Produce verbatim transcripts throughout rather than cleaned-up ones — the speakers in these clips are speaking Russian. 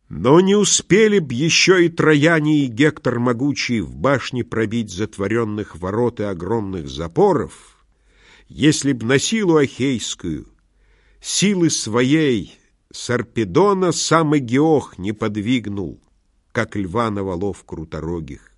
Но не успели б еще и Трояне, и Гектор могучий в башне пробить затворенных ворот и огромных запоров, если б на силу ахейскую, силы своей Сарпедона сам Эгеох не подвигнул, как льва на валов круторогих.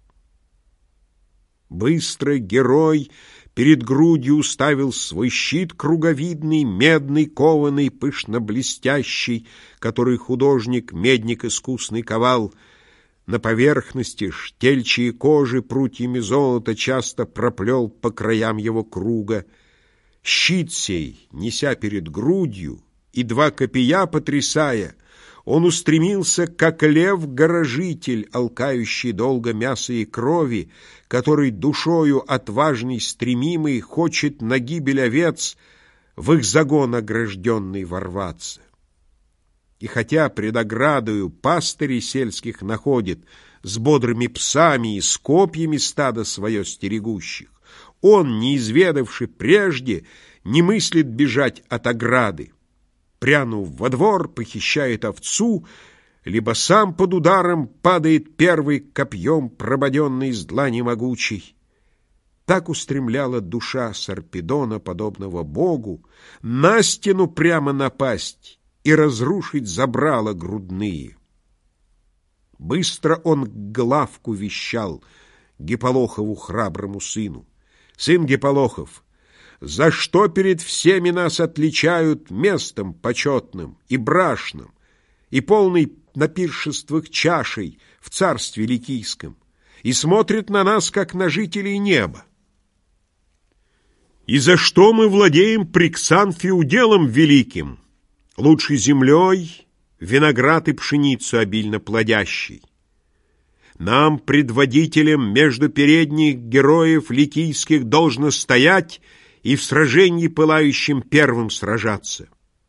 Быстро герой перед грудью уставил свой щит круговидный, медный, кованый, пышно-блестящий, который художник, медник искусный ковал. На поверхности штельчие кожи прутьями золота часто проплел по краям его круга. Щит сей, неся перед грудью, и два копья потрясая, он устремился, как лев-горожитель, алкающий долго мяса и крови, который душою отважный стремимый хочет на гибель овец в их загон огражденный ворваться. И хотя пред оградою пастырей сельских находит с бодрыми псами и с копьями стадо свое стерегущих, он, не изведавши прежде, не мыслит бежать от ограды. Прянув во двор, похищает овцу, либо сам под ударом падает первый копьем, прободенный из длани могучей. Так устремляла душа Сарпедона, подобного богу, на стену прямо напасть и разрушить забрала грудные. Быстро он главку вещал Гиполохову храброму сыну: «Сын Гиполохов, за что перед всеми нас отличают местом почетным и брашным, и полной на пиршествах чашей в царстве ликийском, и смотрят на нас, как на жителей неба? И за что мы владеем при Ксанфе уделом великим, лучшей землей, виноград и пшеницу обильно плодящий? Нам, предводителям между передних героев ликийских, должно стоять и в сражении пылающим первым сражаться.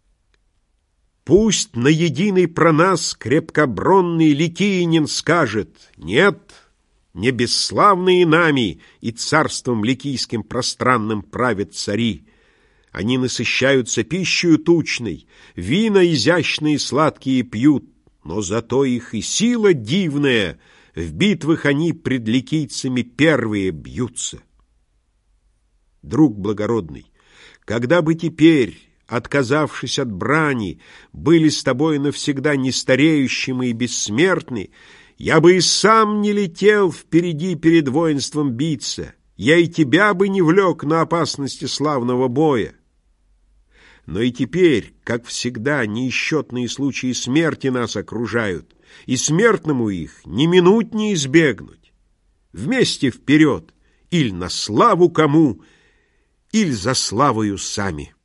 Пусть на единый про нас крепкобронный ликиянин скажет: нет, не бесславные нами и царством ликийским пространным правят цари. Они насыщаются пищей тучной, вина изящные сладкие пьют, но зато их и сила дивная, в битвах они пред ликийцами первые бьются. Друг благородный, когда бы теперь, отказавшись от брани, были с тобой навсегда нестареющим и бессмертны, я бы и сам не летел впереди перед воинством биться, я и тебя бы не влек на опасности славного боя. Но и теперь, как всегда, неисчетные случаи смерти нас окружают, и смертному их ни минут не избегнуть. Вместе вперед, иль на славу кому, иль за славою сами.